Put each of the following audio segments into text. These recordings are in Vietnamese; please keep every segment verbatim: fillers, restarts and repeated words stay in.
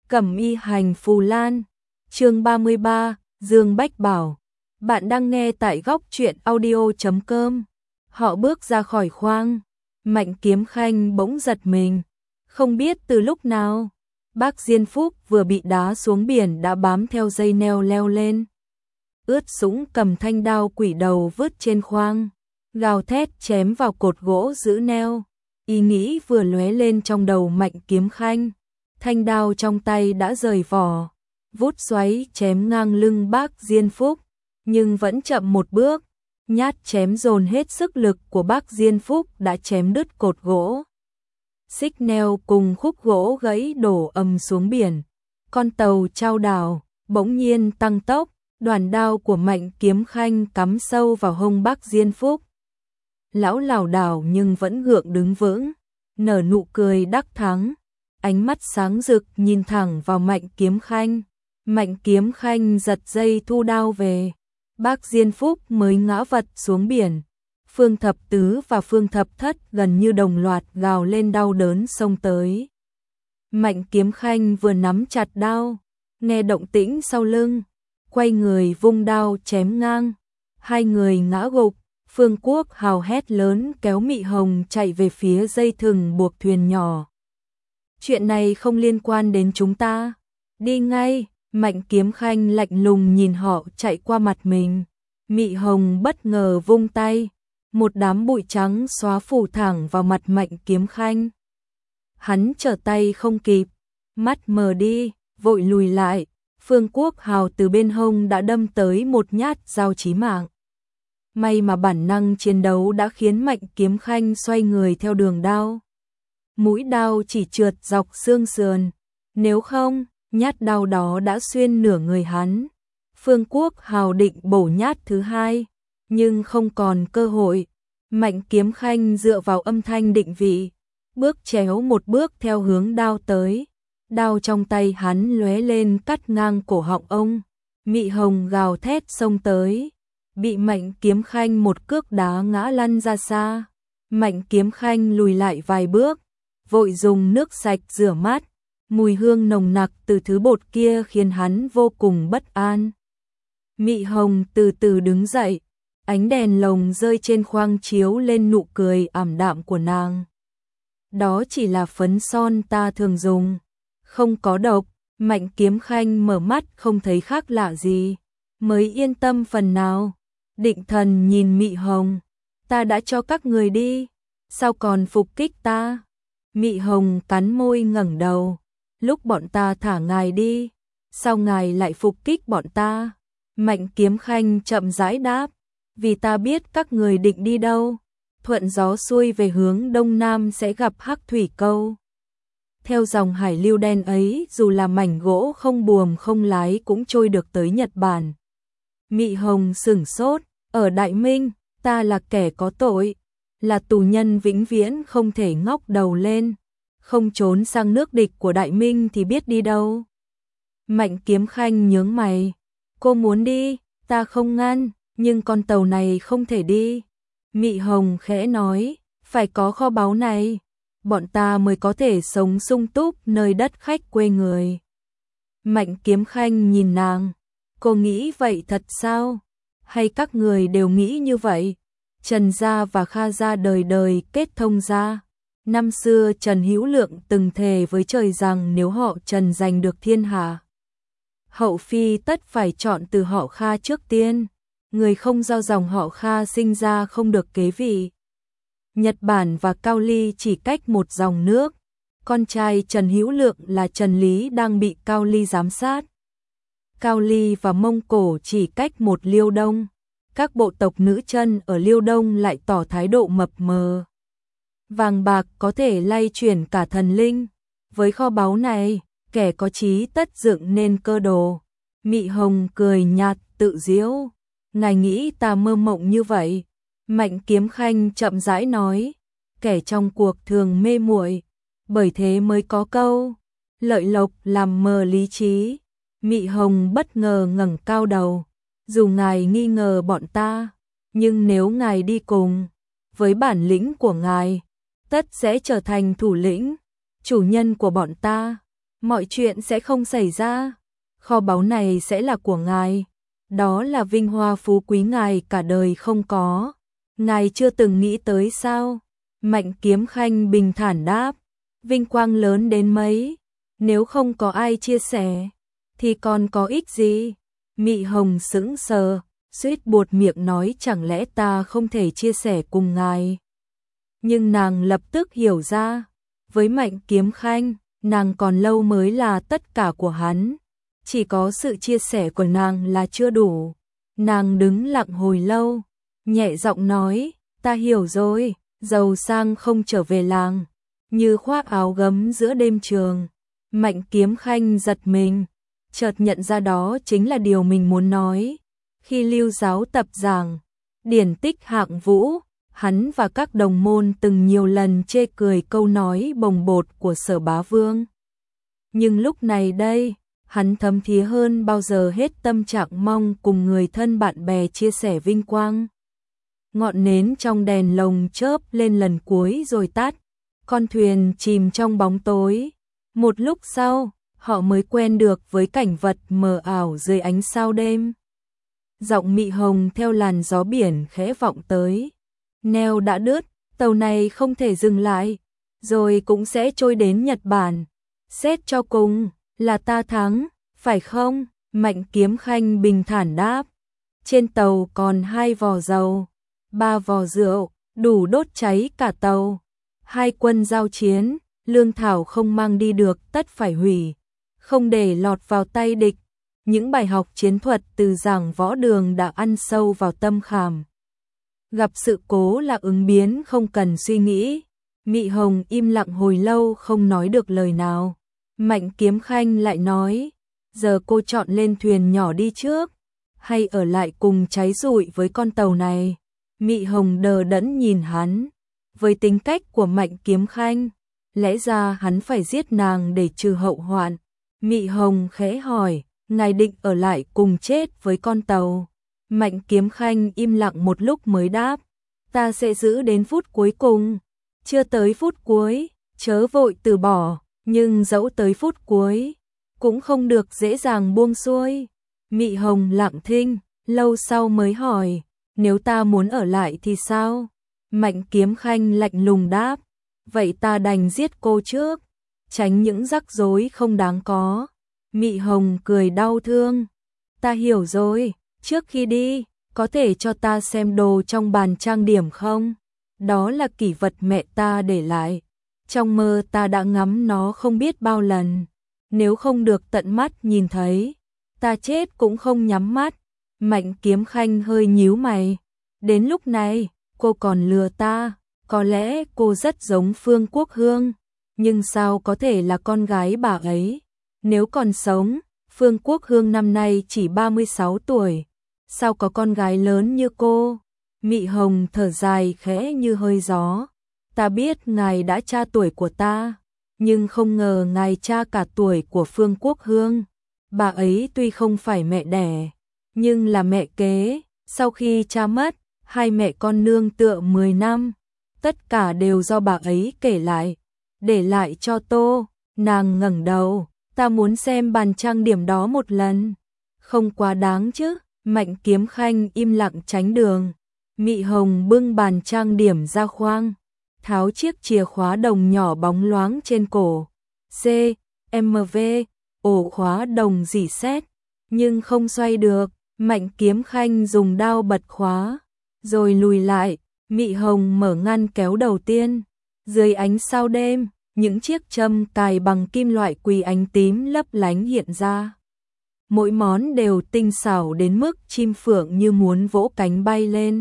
Cẩm y hành phù lan, chương ba mươi ba, Dương Bách Bảo. Bạn đang nghe tại góc truyện audio chấm com. Họ bước ra khỏi khoang, Mạnh Kiếm Khanh bỗng giật mình, không biết từ lúc nào, bác Diên Phúc vừa bị đá xuống biển đã bám theo dây neo leo lên. Ướt sũng cầm thanh đao quỷ đầu vứt trên khoang, gào thét chém vào cột gỗ giữ neo. Ý nghĩ vừa lóe lên trong đầu Mạnh Kiếm Khanh, thanh đao trong tay đã rời vỏ, vút xoáy chém ngang lưng bác Diên Phúc, nhưng vẫn chậm một bước, nhát chém dồn hết sức lực của bác Diên Phúc đã chém đứt cột gỗ. Xích neo cùng khúc gỗ gãy đổ ầm xuống biển, con tàu chao đảo bỗng nhiên tăng tốc, đoàn đao của Mạnh Kiếm Khanh cắm sâu vào hông bác Diên Phúc. Lão lảo đảo nhưng vẫn gượng đứng vững, nở nụ cười đắc thắng, ánh mắt sáng rực nhìn thẳng vào Mạnh Kiếm Khanh. Mạnh Kiếm Khanh giật dây thu đao về, bác Diên Phúc mới ngã vật xuống biển. Phương Thập Tứ và Phương Thập Thất gần như đồng loạt gào lên đau đớn xông tới. Mạnh Kiếm Khanh vừa nắm chặt đao, nghe động tĩnh sau lưng, quay người vung đao chém ngang, hai người ngã gục. Phương Quốc Hào hét lớn kéo Mị Hồng chạy về phía dây thừng buộc thuyền nhỏ. Chuyện này không liên quan đến chúng ta, đi ngay. Mạnh Kiếm Khanh lạnh lùng nhìn họ chạy qua mặt mình. Mị Hồng bất ngờ vung tay, một đám bụi trắng xóa phủ thẳng vào mặt Mạnh Kiếm Khanh. Hắn trở tay không kịp, mắt mờ đi, vội lùi lại. Phương Quốc Hào từ bên hông đã đâm tới một nhát dao chí mạng. May mà bản năng chiến đấu đã khiến Mạnh Kiếm Khanh xoay người theo đường đao. Mũi đao chỉ trượt dọc xương sườn, nếu không, nhát đao đó đã xuyên nửa người hắn. Phương Quốc Hào định bổ nhát thứ hai, nhưng không còn cơ hội. Mạnh Kiếm Khanh dựa vào âm thanh định vị, bước chéo một bước theo hướng đao tới. Đao trong tay hắn lóe lên cắt ngang cổ họng ông. Mị Hồng gào thét xông tới, bị Mạnh Kiếm Khanh một cước đá ngã lăn ra xa. Mạnh Kiếm Khanh lùi lại vài bước, vội dùng nước sạch rửa mắt. Mùi hương nồng nặc từ thứ bột kia khiến hắn vô cùng bất an. Mị Hồng từ từ đứng dậy, ánh đèn lồng rơi trên khoang chiếu lên nụ cười ảm đạm của nàng. Đó chỉ là phấn son ta thường dùng, không có độc. Mạnh Kiếm Khanh mở mắt không thấy khác lạ gì, mới yên tâm phần nào. Định thần nhìn Mị Hồng, ta đã cho các người đi, sao còn phục kích ta? Mị Hồng cắn môi ngẩng đầu, lúc bọn ta thả ngài đi, sao ngài lại phục kích bọn ta? Mạnh Kiếm Khanh chậm rãi đáp, vì ta biết các người định đi đâu, thuận gió xuôi về hướng đông nam sẽ gặp Hắc Thủy Câu. Theo dòng hải lưu đen ấy, dù là mảnh gỗ không buồm không lái cũng trôi được tới Nhật Bản. Mị Hồng sửng sốt, ở Đại Minh, ta là kẻ có tội, là tù nhân vĩnh viễn không thể ngóc đầu lên, không trốn sang nước địch của Đại Minh thì biết đi đâu. Mạnh Kiếm Khanh nhướng mày, cô muốn đi, ta không ngăn, nhưng con tàu này không thể đi. Mị Hồng khẽ nói, phải có kho báu này, bọn ta mới có thể sống sung túc nơi đất khách quê người. Mạnh Kiếm Khanh nhìn nàng, cô nghĩ vậy thật sao? Hay các người đều nghĩ như vậy? Trần gia và Kha gia đời đời kết thông gia. Năm xưa Trần Hữu Lượng từng thề với trời rằng nếu họ Trần giành được thiên hạ, hậu phi tất phải chọn từ họ Kha trước tiên. Người không do dòng họ Kha sinh ra không được kế vị. Nhật Bản và Cao Ly chỉ cách một dòng nước. Con trai Trần Hữu Lượng là Trần Lý đang bị Cao Ly giám sát. Cao Ly và Mông Cổ chỉ cách một liêu đông. Các bộ tộc nữ chân ở liêu đông lại tỏ thái độ mập mờ. Vàng bạc có thể lay chuyển cả thần linh. Với kho báu này, kẻ có chí tất dựng nên cơ đồ. Mị Hồng cười nhạt tự giễu, ngài nghĩ ta mơ mộng như vậy? Mạnh Kiếm Khanh chậm rãi nói, kẻ trong cuộc thường mê muội, bởi thế mới có câu lợi lộc làm mờ lý trí. Mị Hồng bất ngờ ngẩng cao đầu, dù ngài nghi ngờ bọn ta, nhưng nếu ngài đi cùng, với bản lĩnh của ngài, tất sẽ trở thành thủ lĩnh, chủ nhân của bọn ta. mọi chuyện sẽ không xảy ra. Kho báu này sẽ là của ngài. Đó là vinh hoa phú quý ngài cả đời không có. Ngài chưa từng nghĩ tới sao? Mạnh Kiếm Khanh bình thản đáp. Vinh quang lớn đến mấy, nếu không có ai chia sẻ, thì còn có ích gì? Mị Hồng sững sờ, suýt buột miệng nói chẳng lẽ ta không thể chia sẻ cùng ngài. Nhưng nàng lập tức hiểu ra, với Mạnh Kiếm Khanh, nàng còn lâu mới là tất cả của hắn. Chỉ có sự chia sẻ của nàng là chưa đủ. Nàng đứng lặng hồi lâu, nhẹ giọng nói, ta hiểu rồi, giàu sang không trở về làng, như khoác áo gấm giữa đêm trường. Mạnh Kiếm Khanh giật mình, chợt nhận ra đó chính là điều mình muốn nói. Khi Lưu giáo tập giảng điển tích hạng vũ, hắn và các đồng môn từng nhiều lần chê cười câu nói bồng bột của Sở Bá Vương. Nhưng lúc này đây, hắn thấm thía hơn bao giờ hết tâm trạng mong cùng người thân bạn bè chia sẻ vinh quang. Ngọn nến trong đèn lồng chớp lên lần cuối rồi tắt, con thuyền chìm trong bóng tối. Một lúc sau, họ mới quen được với cảnh vật mờ ảo dưới ánh sao đêm. Giọng Mị Hồng theo làn gió biển khẽ vọng tới. Neo đã đứt, tàu này không thể dừng lại, rồi cũng sẽ trôi đến Nhật Bản. Xét cho cùng, là ta thắng, phải không? Mạnh Kiếm Khanh bình thản đáp. Trên tàu còn hai vò dầu, ba vò rượu, đủ đốt cháy cả tàu. Hai quân giao chiến, lương thảo không mang đi được tất phải hủy, không để lọt vào tay địch. Những bài học chiến thuật từ giảng võ đường đã ăn sâu vào tâm khảm. Gặp sự cố là ứng biến không cần suy nghĩ. Mị Hồng im lặng hồi lâu không nói được lời nào. Mạnh Kiếm Khanh lại nói, giờ cô chọn lên thuyền nhỏ đi trước, hay ở lại cùng cháy rụi với con tàu này? Mị Hồng đờ đẫn nhìn hắn. Với tính cách của Mạnh Kiếm Khanh, lẽ ra hắn phải giết nàng để trừ hậu hoạn. Mị Hồng khẽ hỏi, ngài định ở lại cùng chết với con tàu? Mạnh Kiếm Khanh im lặng một lúc mới đáp, ta sẽ giữ đến phút cuối cùng. Chưa tới phút cuối, chớ vội từ bỏ, nhưng dẫu tới phút cuối, cũng không được dễ dàng buông xuôi. Mị Hồng lặng thinh, lâu sau mới hỏi, nếu ta muốn ở lại thì sao? Mạnh Kiếm Khanh lạnh lùng đáp, vậy ta đành giết cô trước, tránh những rắc rối không đáng có. Mị Hồng cười đau thương, ta hiểu rồi, trước khi đi, có thể cho ta xem đồ trong bàn trang điểm không? Đó là kỷ vật mẹ ta để lại, trong mơ ta đã ngắm nó không biết bao lần. Nếu không được tận mắt nhìn thấy, ta chết cũng không nhắm mắt. Mạnh Kiếm Khanh hơi nhíu mày, đến lúc này, cô còn lừa ta, có lẽ cô rất giống Phương Quốc Hương, nhưng sao có thể là con gái bà ấy? Nếu còn sống, Phương Quốc Hương năm nay chỉ ba mươi sáu tuổi, sao có con gái lớn như cô? Mị Hồng thở dài khẽ như hơi gió, ta biết ngài đã tra tuổi của ta, nhưng không ngờ ngài tra cả tuổi của Phương Quốc Hương. Bà ấy tuy không phải mẹ đẻ, nhưng là mẹ kế, sau khi cha mất, hai mẹ con nương tựa mười năm, tất cả đều do bà ấy kể lại, để lại cho Tô. Nàng ngẩng đầu, ta muốn xem bàn trang điểm đó một lần. Không quá đáng chứ? Mạnh Kiếm Khanh im lặng tránh đường. Mị Hồng bưng bàn trang điểm ra khoang, tháo chiếc chìa khóa đồng nhỏ bóng loáng trên cổ. C, M V, ổ khóa đồng rỉ sét, nhưng không xoay được. Mạnh Kiếm Khanh dùng đao bật khóa, rồi lùi lại. Mị Hồng mở ngăn kéo đầu tiên. Dưới ánh sao đêm, những chiếc châm cài bằng kim loại quý ánh tím lấp lánh hiện ra. Mỗi món đều tinh xảo đến mức chim phượng như muốn vỗ cánh bay lên.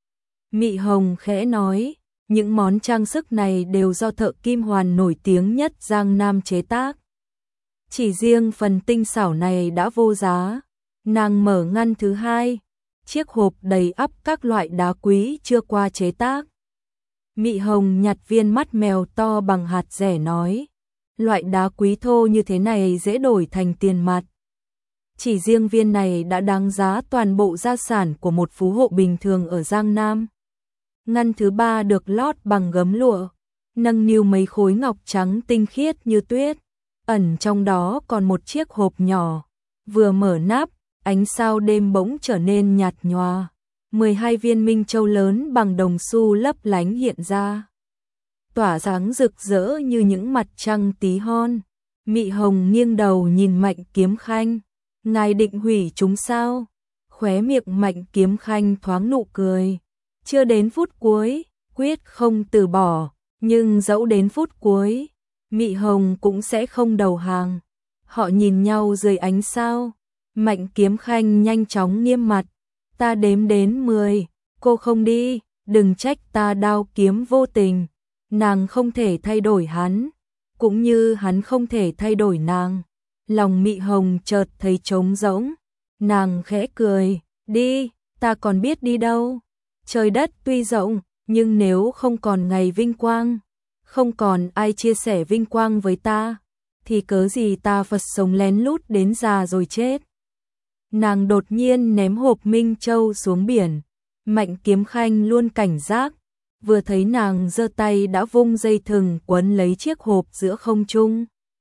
Mị Hồng khẽ nói, những món trang sức này đều do thợ kim hoàn nổi tiếng nhất Giang Nam chế tác. Chỉ riêng phần tinh xảo này đã vô giá. Nàng mở ngăn thứ hai, chiếc hộp đầy ắp các loại đá quý chưa qua chế tác. Mị Hồng nhặt viên mắt mèo to bằng hạt dẻ nói, loại đá quý thô như thế này dễ đổi thành tiền mặt. Chỉ riêng viên này đã đáng giá toàn bộ gia sản của một phú hộ bình thường ở Giang Nam. Ngăn thứ ba được lót bằng gấm lụa, nâng niu mấy khối ngọc trắng tinh khiết như tuyết. ẩn trong đó còn một chiếc hộp nhỏ. Vừa mở nắp, ánh sao đêm bỗng trở nên nhạt nhòa. mười hai viên minh châu lớn bằng đồng xu lấp lánh hiện ra, tỏa sáng rực rỡ như những mặt trăng tí hon. Mị Hồng nghiêng đầu nhìn Mạnh Kiếm Khanh. Ngài định hủy chúng sao? Khóe miệng Mạnh Kiếm Khanh thoáng nụ cười. Chưa đến phút cuối, quyết không từ bỏ, nhưng dẫu đến phút cuối, Mị Hồng cũng sẽ không đầu hàng. Họ nhìn nhau dưới ánh sao. Mạnh Kiếm Khanh nhanh chóng nghiêm mặt. Ta đếm đến mười, cô không đi, đừng trách ta đao kiếm vô tình. Nàng không thể thay đổi hắn, cũng như hắn không thể thay đổi nàng. Lòng Mị Hồng chợt thấy trống rỗng. Nàng khẽ cười, đi, ta còn biết đi đâu. Trời đất tuy rộng, nhưng nếu không còn ngày vinh quang, không còn ai chia sẻ vinh quang với ta, thì cớ gì ta Phật sống lén lút đến già rồi chết. Nàng đột nhiên ném hộp Minh Châu xuống biển. Mạnh Kiếm Khanh luôn cảnh giác, vừa thấy nàng giơ tay đã vung dây thừng quấn lấy chiếc hộp giữa không trung,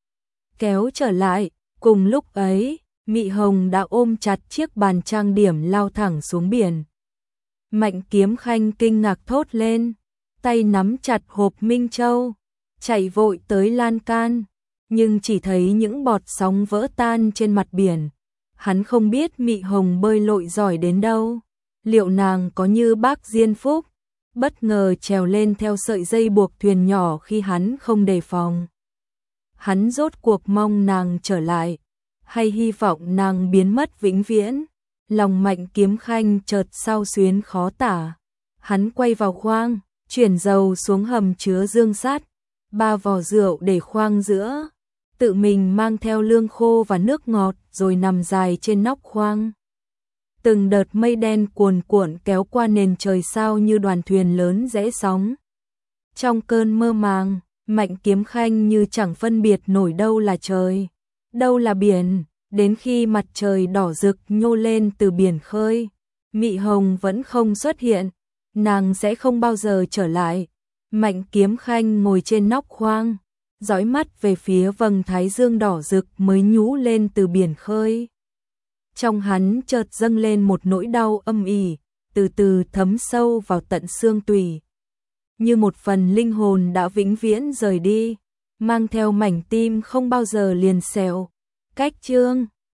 kéo trở lại. Cùng lúc ấy, Mị Hồng đã ôm chặt chiếc bàn trang điểm lao thẳng xuống biển. Mạnh Kiếm Khanh kinh ngạc thốt lên, tay nắm chặt hộp Minh Châu, chạy vội tới lan can, nhưng chỉ thấy những bọt sóng vỡ tan trên mặt biển. Hắn không biết Mị Hồng bơi lội giỏi đến đâu, liệu nàng có như bác Diên Phúc, bất ngờ trèo lên theo sợi dây buộc thuyền nhỏ khi hắn không đề phòng. Hắn rốt cuộc mong nàng trở lại, hay hy vọng nàng biến mất vĩnh viễn. Lòng Mạnh Kiếm Khanh chợt xao xuyến khó tả. Hắn quay vào khoang, chuyển dầu xuống hầm chứa dương sắt, ba vò rượu để khoang giữa, tự mình mang theo lương khô và nước ngọt rồi nằm dài trên nóc khoang. Từng đợt mây đen cuồn cuộn kéo qua nền trời sao như đoàn thuyền lớn rẽ sóng. Trong cơn mơ màng, Mạnh Kiếm Khanh như chẳng phân biệt nổi đâu là trời, đâu là biển. Đến khi mặt trời đỏ rực nhô lên từ biển khơi, Mị Hồng vẫn không xuất hiện, nàng sẽ không bao giờ trở lại. Mạnh Kiếm Khanh ngồi trên nóc khoang, dõi mắt về phía vầng thái dương đỏ rực mới nhú lên từ biển khơi. Trong hắn chợt dâng lên một nỗi đau âm ỉ, từ từ thấm sâu vào tận xương tủy. Như một phần linh hồn đã vĩnh viễn rời đi, mang theo mảnh tim không bao giờ liền xẹo. Cách chương